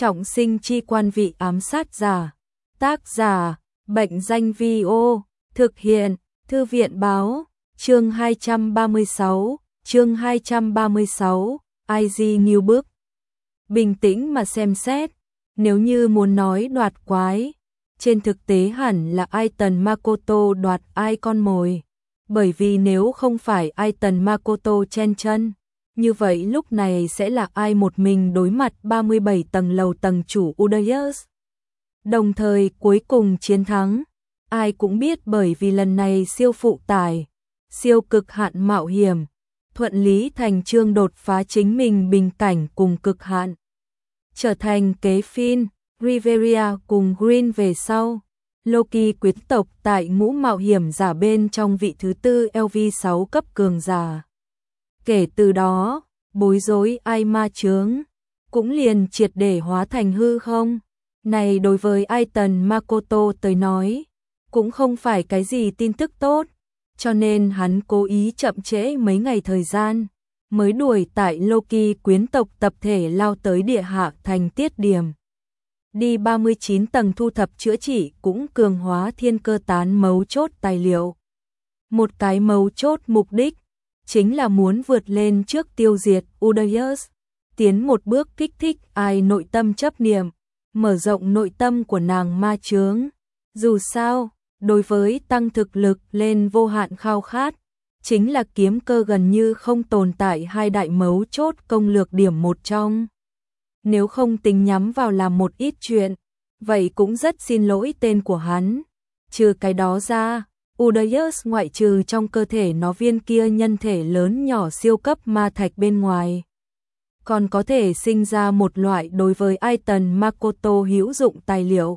Trọng sinh chi quan vị ám sát giả. Tác giả, Bệnh danh Vi-ô, thực hiện, Thư viện báo, chương 236, IG New Book. Bình tĩnh mà xem xét, nếu như muốn nói đoạt quái, trên thực tế hẳn là Aiton Makoto đoạt ai con mồi. Bởi vì nếu không phải Aiton Makoto chen chân, như vậy lúc này sẽ là ai một mình đối mặt 37 tầng lầu tầng chủ Udayus. Đồng thời cuối cùng chiến thắng, ai cũng biết bởi vì lần này siêu phụ tải, siêu cực hạn mạo hiểm, thuận lý thành chương đột phá chính mình bình cảnh cùng cực hạn. Trở thành kế Finn, Riveria cùng Green về sau. Loki quyến tộc tại ngũ mạo hiểm giả bên trong vị thứ tư LV6 cấp cường giả. Kể từ đó, bối rối ai ma chướng, cũng liền triệt để hóa thành hư không. Này đối với Aiton Makoto tới nói, cũng không phải cái gì tin tức tốt, cho nên hắn cố ý chậm trễ mấy ngày thời gian, mới đuổi tại Loki quyến tộc tập thể lao tới địa hạ thành tiết điểm. Đi 39 tầng thu thập chữa trị cũng cường hóa thiên cơ tán mấu chốt tài liệu. Một cái mấu chốt mục đích, chính là muốn vượt lên trước tiêu diệt Udayus, tiến một bước kích thích ai nội tâm chấp niệm, mở rộng nội tâm của nàng ma chướng. Dù sao, đối với tăng thực lực lên vô hạn khao khát, chính là kiếm cơ gần như không tồn tại hai đại mấu chốt công lược điểm một trong. Nếu không tính nhắm vào làm một ít chuyện, vậy cũng rất xin lỗi tên của hắn. Trừ cái đó ra, Udayus ngoại trừ trong cơ thể nó viên kia nhân thể lớn nhỏ siêu cấp ma thạch bên ngoài, còn có thể sinh ra một loại đối với Aiton Makoto hữu dụng tài liệu.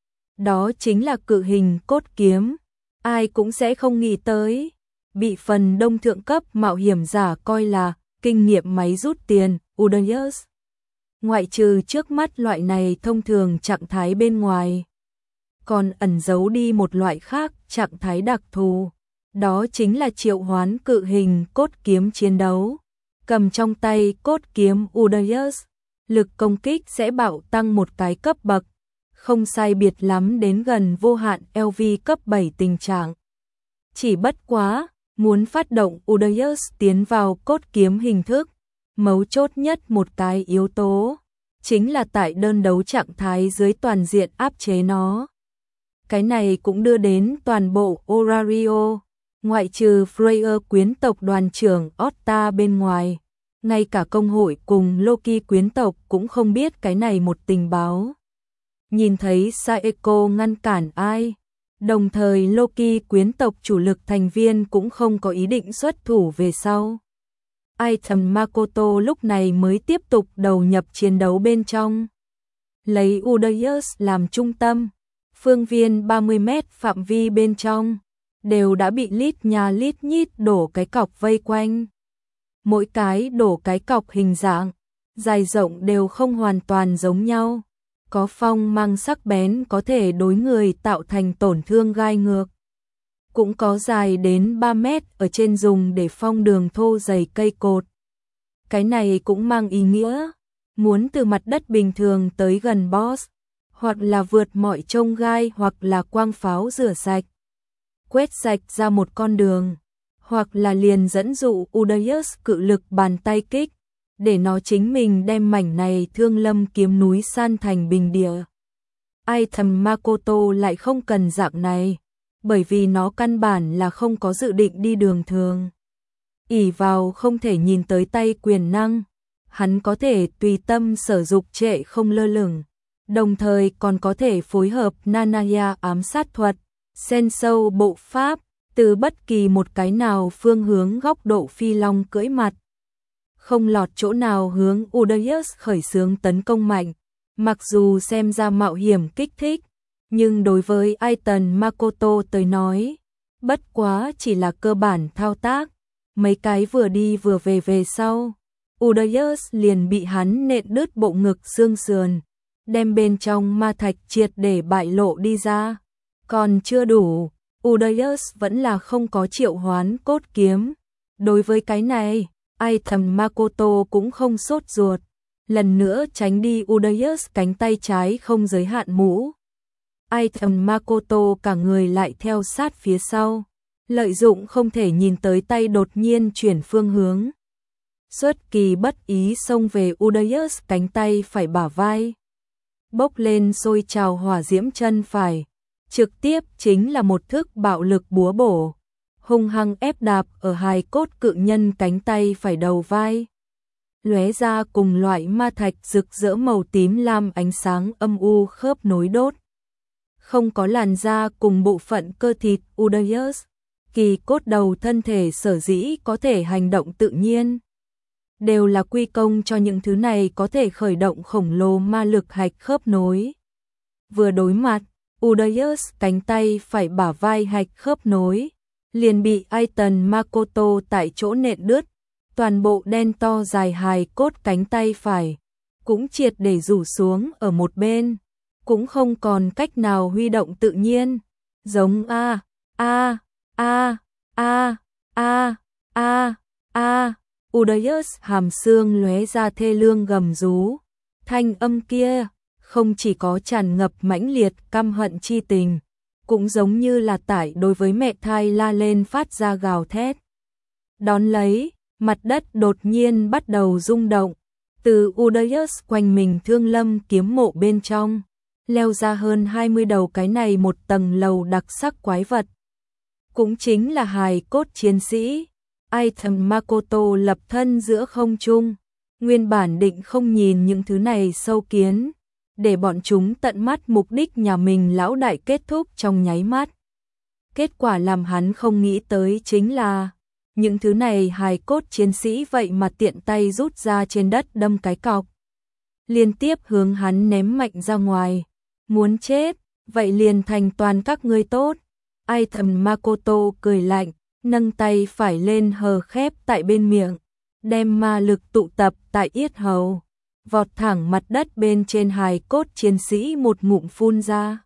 Đó chính là cự hình cốt kiếm. Ai cũng sẽ không nghĩ tới, bị phần đông thượng cấp mạo hiểm giả coi là kinh nghiệm máy rút tiền, Udayus. Ngoại trừ trước mắt loại này thông thường trạng thái bên ngoài, còn ẩn giấu đi một loại khác trạng thái đặc thù. Đó chính là triệu hoán cự hình cốt kiếm chiến đấu. Cầm trong tay cốt kiếm Udayus, lực công kích sẽ bạo tăng một cái cấp bậc, không sai biệt lắm đến gần vô hạn LV cấp 7 tình trạng. Chỉ bất quá, muốn phát động Udayus tiến vào cốt kiếm hình thức, mấu chốt nhất một cái yếu tố, chính là tại đơn đấu trạng thái dưới toàn diện áp chế nó. Cái này cũng đưa đến toàn bộ Orario, ngoại trừ Freya quyến tộc đoàn trưởng Otta bên ngoài, ngay cả công hội cùng Loki quyến tộc cũng không biết cái này một tình báo. Nhìn thấy Saeko ngăn cản ai, đồng thời Loki quyến tộc chủ lực thành viên cũng không có ý định xuất thủ về sau. Aiton Makoto lúc này mới tiếp tục đầu nhập chiến đấu bên trong. Lấy Udayus làm trung tâm, phương viên 30 mét phạm vi bên trong, đều đã bị lít nhà lít nhít đổ cái cọc vây quanh. Mỗi cái đổ cái cọc hình dạng, dài rộng đều không hoàn toàn giống nhau. Có phong mang sắc bén có thể đối người tạo thành tổn thương gai ngược. Cũng có dài đến 3 mét ở trên dùng để phong đường thô dày cây cột. Cái này cũng mang ý nghĩa, muốn từ mặt đất bình thường tới gần boss, hoặc là vượt mọi chông gai hoặc là quang pháo rửa sạch, quét sạch ra một con đường, hoặc là liền dẫn dụ Udayus cự lực bàn tay kích, để nó chính mình đem mảnh này thương lâm kiếm núi san thành bình địa. Aiton Makoto lại không cần dạng này, bởi vì nó căn bản là không có dự định đi đường thường. Ỷ vào không thể nhìn tới tay quyền năng, hắn có thể tùy tâm sở dục trệ không lơ lửng, đồng thời còn có thể phối hợp Nanaya ám sát thuật, Sensou bộ pháp, từ bất kỳ một cái nào phương hướng góc độ phi long cưỡi mặt. Không lọt chỗ nào hướng Udayus khởi xướng tấn công mạnh, mặc dù xem ra mạo hiểm kích thích, nhưng đối với Aiton Makoto tới nói, bất quá chỉ là cơ bản thao tác. Mấy cái vừa đi vừa về sau, Udayus liền bị hắn nện đứt bộ ngực xương sườn, đem bên trong ma thạch triệt để bại lộ đi ra. Còn chưa đủ, Udayus vẫn là không có triệu hoán cốt kiếm. Đối với cái này, Aiton Makoto cũng không sốt ruột, lần nữa tránh đi Udayus cánh tay trái không giới hạn mũ. Item Makoto cả người lại theo sát phía sau, lợi dụng không thể nhìn tới tay đột nhiên chuyển phương hướng. Xuất kỳ bất ý xông về Udayus cánh tay phải bả vai. Bốc lên sôi trào hỏa diễm chân phải, trực tiếp chính là một thức bạo lực búa bổ, hung hăng ép đạp ở hài cốt cự nhân cánh tay phải đầu vai. Lóe ra cùng loại ma thạch rực rỡ màu tím lam ánh sáng âm u khớp nối đốt. Không có làn da cùng bộ phận cơ thịt Udayus, kỳ cốt đầu thân thể sở dĩ có thể hành động tự nhiên. Đều là quy công cho những thứ này có thể khởi động khổng lồ ma lực hạch khớp nối. Vừa đối mặt, Udayus cánh tay phải bả vai hạch khớp nối, liền bị Aiton Makoto tại chỗ nện đứt, toàn bộ đen to dài hài cốt cánh tay phải, cũng triệt để rủ xuống ở một bên, cũng không còn cách nào huy động tự nhiên, giống Udayus hàm xương lóe ra thê lương gầm rú, thanh âm kia không chỉ có tràn ngập mãnh liệt căm hận chi tình, cũng giống như là tải đối với mẹ thai la lên phát ra gào thét. Đón lấy, mặt đất đột nhiên bắt đầu rung động, từ Udayus quanh mình Thương Lâm kiếm mộ bên trong, leo ra hơn 20 đầu cái này một tầng lầu đặc sắc quái vật. Cũng chính là hài cốt chiến sĩ. Item Makoto lập thân giữa không trung, nguyên bản định không nhìn những thứ này sâu kiến, để bọn chúng tận mắt mục đích nhà mình lão đại kết thúc trong nháy mắt. Kết quả làm hắn không nghĩ tới chính là, những thứ này hài cốt chiến sĩ vậy mà tiện tay rút ra trên đất đâm cái cọc. Liên tiếp hướng hắn ném mạnh ra ngoài, muốn chết, vậy liền thành toàn các ngươi tốt. Item Makoto cười lạnh, nâng tay phải lên hờ khép tại bên miệng, đem ma lực tụ tập tại yết hầu, vọt thẳng mặt đất bên trên hài cốt chiến sĩ một ngụm phun ra.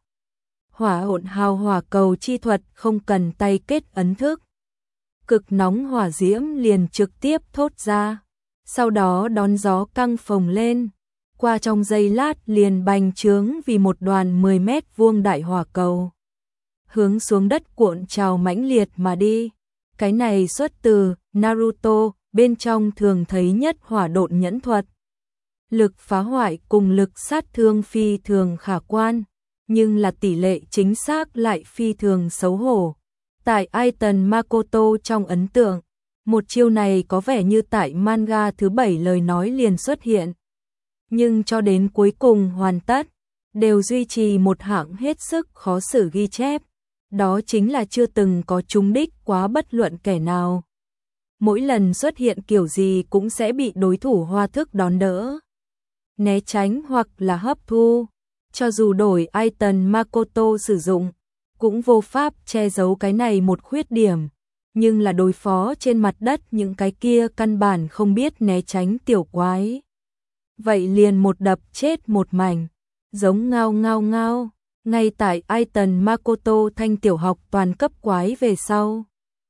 Hỏa hỗn hào hỏa cầu chi thuật không cần tay kết ấn thức. Cực nóng hỏa diễm liền trực tiếp thốt ra, sau đó đón gió căng phồng lên, qua trong giây lát liền bành trướng vì một đoàn 10 mét vuông đại hỏa cầu. Hướng xuống đất cuộn trào mãnh liệt mà đi. Cái này xuất từ Naruto, bên trong thường thấy nhất hỏa độn nhẫn thuật. Lực phá hoại cùng lực sát thương phi thường khả quan, nhưng là tỷ lệ chính xác lại phi thường xấu hổ. Tại Aiton Makoto trong ấn tượng, một chiêu này có vẻ như tại manga thứ 7 lời nói liền xuất hiện. Nhưng cho đến cuối cùng hoàn tất, đều duy trì một hạng hết sức khó xử ghi chép. Đó chính là chưa từng có trúng đích quá bất luận kẻ nào. Mỗi lần xuất hiện kiểu gì cũng sẽ bị đối thủ hoa thức đón đỡ, né tránh hoặc là hấp thu. Cho dù đổi Aiton Makoto sử dụng, cũng vô pháp che giấu cái này một khuyết điểm. Nhưng là đối phó trên mặt đất những cái kia căn bản không biết né tránh tiểu quái. Vậy liền một đập chết một mảnh, giống ngao ngao ngao. Ngay tại Aiton Makoto thanh tiểu học toàn cấp quái về sau,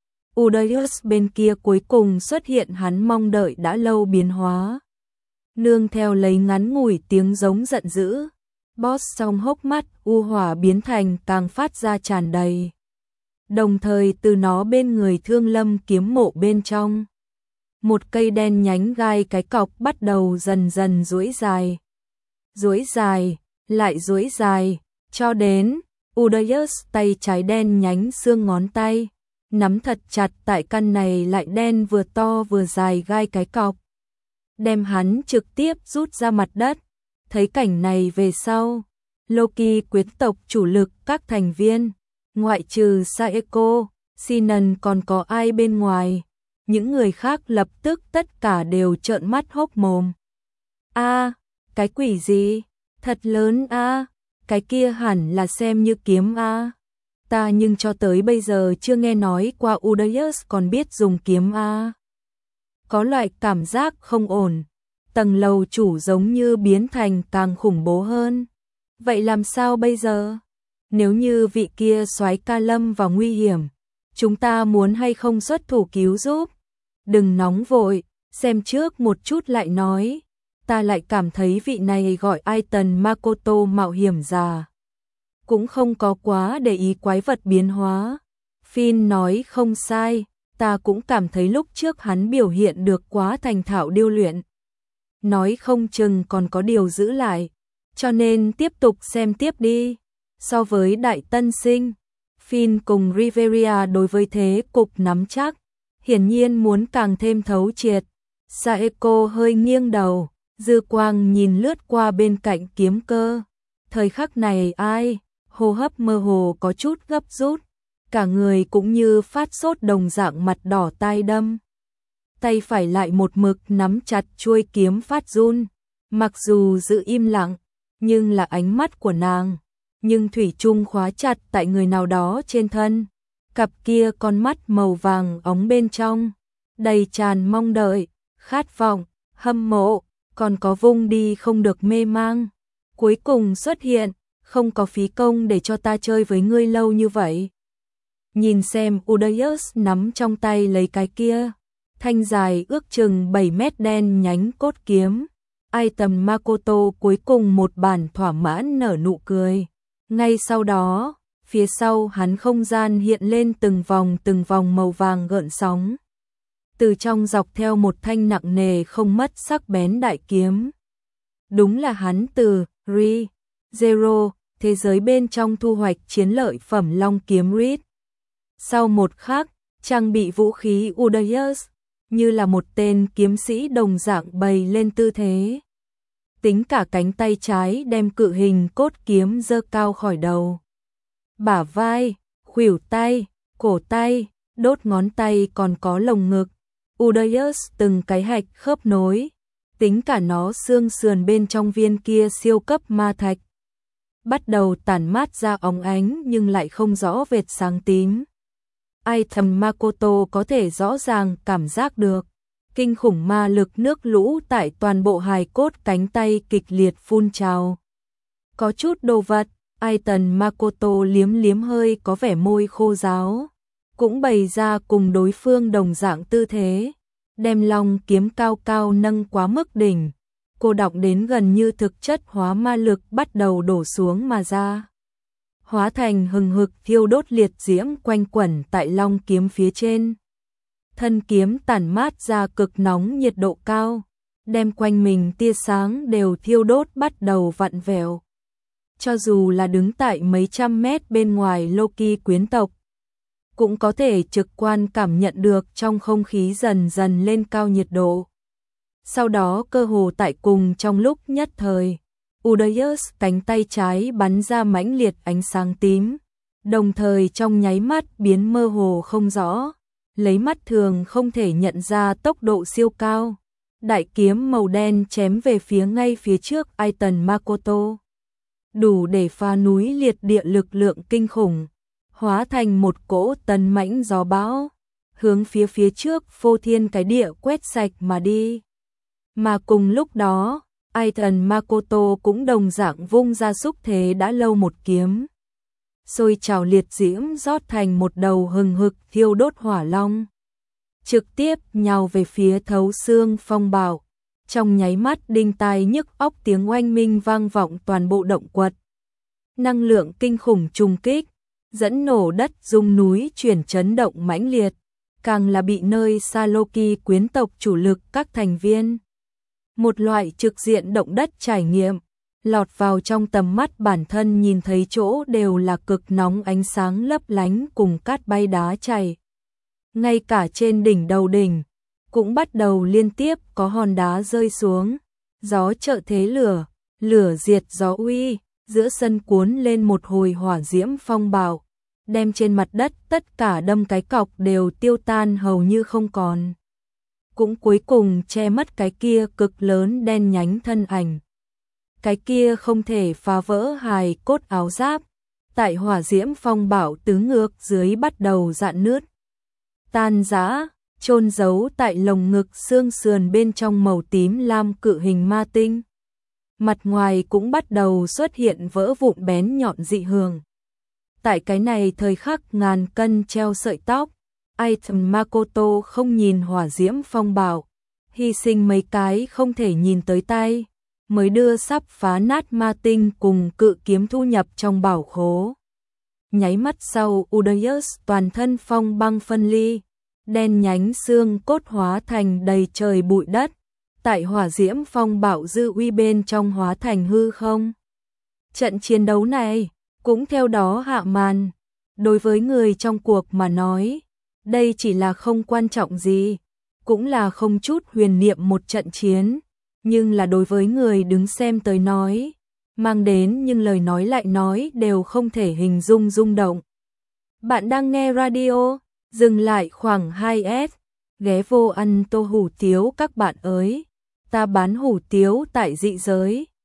Udayus bên kia cuối cùng xuất hiện hắn mong đợi đã lâu biến hóa. Nương theo lấy ngắn ngủi tiếng giống giận dữ, boss trong hốc mắt u hỏa biến thành càng phát ra tràn đầy. Đồng thời từ nó bên người Thương Lâm kiếm mộ bên trong, một cây đen nhánh gai cái cọc bắt đầu dần dần duỗi dài, lại duỗi dài. Cho đến, Udayus tay trái đen nhánh xương ngón tay, nắm thật chặt tại căn này lại đen vừa to vừa dài gai cái cọc. Đem hắn trực tiếp rút ra mặt đất. Thấy cảnh này về sau, Loki quyến tộc chủ lực các thành viên, ngoại trừ Saeko, Sinon còn có ai bên ngoài. Những người khác lập tức tất cả đều trợn mắt hốc mồm. Cái quỷ gì? Thật lớn cái kia hẳn là xem như kiếm ta nhưng cho tới bây giờ chưa nghe nói qua Udayus còn biết dùng kiếm Có loại cảm giác không ổn, tầng lầu chủ giống như biến thành càng khủng bố hơn. Vậy làm sao bây giờ? Nếu như vị kia soái ca lâm vào nguy hiểm, chúng ta muốn hay không xuất thủ cứu giúp? Đừng nóng vội, xem trước một chút lại nói. ta lại cảm thấy vị này gọi Aiton Makoto mạo hiểm già cũng không có quá để ý quái vật biến hóa. Finn nói không sai, ta cũng cảm thấy lúc trước hắn biểu hiện được quá thành thạo điêu luyện. Nói không chừng còn có điều giữ lại, cho nên tiếp tục xem tiếp đi. So với đại tân sinh, Finn cùng Riveria đối với thế cục nắm chắc, hiển nhiên muốn càng thêm thấu triệt. Saeko hơi nghiêng đầu, dư quang nhìn lướt qua bên cạnh kiếm cơ. Thời khắc này ai, hô hấp mơ hồ có chút gấp rút, cả người cũng như phát sốt đồng dạng, mặt đỏ tai đâm. Tay phải lại một mực nắm chặt chuôi kiếm phát run, mặc dù giữ im lặng, nhưng là ánh mắt của nàng, nhưng thủy chung khóa chặt tại người nào đó trên thân. Cặp kia con mắt màu vàng óng bên trong, đầy tràn mong đợi, khát vọng, hâm mộ, còn có vung đi không được mê mang. Cuối cùng xuất hiện, không có phí công để cho ta chơi với ngươi lâu như vậy. Nhìn xem Udayus nắm trong tay lấy cái kia, thanh dài ước chừng 7 mét đen nhánh cốt kiếm. Aiton Makoto cuối cùng một bản thỏa mãn nở nụ cười. Ngay sau đó, phía sau hắn không gian hiện lên từng vòng màu vàng gợn sóng. Từ trong dọc theo một thanh nặng nề không mất sắc bén đại kiếm. Đúng là hắn từ Zero, thế giới bên trong thu hoạch chiến lợi phẩm long kiếm Reed. Sau một khắc, trang bị vũ khí Udayus, như là một tên kiếm sĩ đồng dạng bày lên tư thế. Tính cả cánh tay trái đem cự hình cốt kiếm giơ cao khỏi đầu. Bả vai, khuỷu tay, cổ tay, đốt ngón tay còn có lồng ngực. Udayus từng cái hạch khớp nối, tính cả nó xương sườn bên trong viên kia siêu cấp ma thạch. Bắt đầu tản mát ra óng ánh nhưng lại không rõ vệt sáng tím. Aiton Makoto có thể rõ ràng cảm giác được kinh khủng ma lực nước lũ tại toàn bộ hài cốt cánh tay kịch liệt phun trào. Có chút đồ vật, Aiton Makoto liếm liếm hơi có vẻ môi khô ráo, cũng bày ra cùng đối phương đồng dạng tư thế, đem long kiếm cao cao nâng quá mức đỉnh, cô đọc đến gần như thực chất hóa ma lực bắt đầu đổ xuống mà ra. Hóa thành hừng hực thiêu đốt liệt diễm quanh quẩn tại long kiếm phía trên. Thân kiếm tản mát ra cực nóng nhiệt độ cao, đem quanh mình tia sáng đều thiêu đốt bắt đầu vặn vẹo. Cho dù là đứng tại mấy trăm mét bên ngoài Loki quyến tộc, cũng có thể trực quan cảm nhận được trong không khí dần dần lên cao nhiệt độ. Sau đó cơ hồ tại cùng trong lúc nhất thời, Udayus cánh tay trái bắn ra mãnh liệt ánh sáng tím, đồng thời trong nháy mắt biến mơ hồ không rõ, lấy mắt thường không thể nhận ra tốc độ siêu cao. Đại kiếm màu đen chém về phía ngay phía trước Aiton Makoto, đủ để phá núi liệt địa lực lượng kinh khủng, hóa thành một cỗ tấn mãnh gió bão, hướng phía trước phô thiên cái địa quét sạch mà đi. Mà cùng lúc đó, Aiton Makoto cũng đồng dạng vung ra xúc thế đã lâu một kiếm. Sôi trào liệt diễm rót thành một đầu hừng hực thiêu đốt hỏa long, trực tiếp nhào về phía thấu xương phong bạo. Trong nháy mắt đinh tai nhức óc tiếng oanh minh vang vọng toàn bộ động quật. Năng lượng kinh khủng trùng kích, dẫn nổ đất rung núi chuyển chấn động mãnh liệt, càng là bị nơi xa Loki quyến tộc chủ lực các thành viên. Một loại trực diện động đất trải nghiệm, lọt vào trong tầm mắt bản thân nhìn thấy chỗ đều là cực nóng ánh sáng lấp lánh cùng cát bay đá chảy. Ngay cả trên đỉnh đầu đỉnh, cũng bắt đầu liên tiếp có hòn đá rơi xuống, gió trợ thế lửa, lửa diệt gió uy, giữa sân cuốn lên một hồi hỏa diễm phong bạo, đem trên mặt đất tất cả đâm cái cọc đều tiêu tan hầu như không còn. Cũng cuối cùng che mất cái kia cực lớn đen nhánh thân ảnh. Cái kia không thể phá vỡ hài cốt áo giáp, tại hỏa diễm phong bạo tứ ngược dưới bắt đầu rạn nứt, tan rã, chôn giấu tại lồng ngực xương sườn bên trong màu tím lam cự hình ma tinh. Mặt ngoài cũng bắt đầu xuất hiện vỡ vụn bén nhọn dị thường. Tại cái này thời khắc ngàn cân treo sợi tóc, Aiton Makoto không nhìn hỏa diễm phong bạo, hy sinh mấy cái không thể nhìn tới tay, mới đưa sắp phá nát ma tinh cùng cự kiếm thu nhập trong bảo khố. Nháy mắt sau, Udayus toàn thân phong băng phân ly, đen nhánh xương cốt hóa thành đầy trời bụi đất, tại hỏa diễm phong bạo dư uy bên trong hóa thành hư không. Trận chiến đấu này cũng theo đó hạ màn. Đối với người trong cuộc mà nói, đây chỉ là không quan trọng gì, cũng là không chút huyền niệm một trận chiến, nhưng là đối với người đứng xem tới nói, mang đến nhưng lời nói lại nói đều không thể hình dung rung động. Bạn đang nghe radio, dừng lại khoảng 2S, ghé vô ăn tô hủ tiếu các bạn ơi, ta bán hủ tiếu tại dị giới.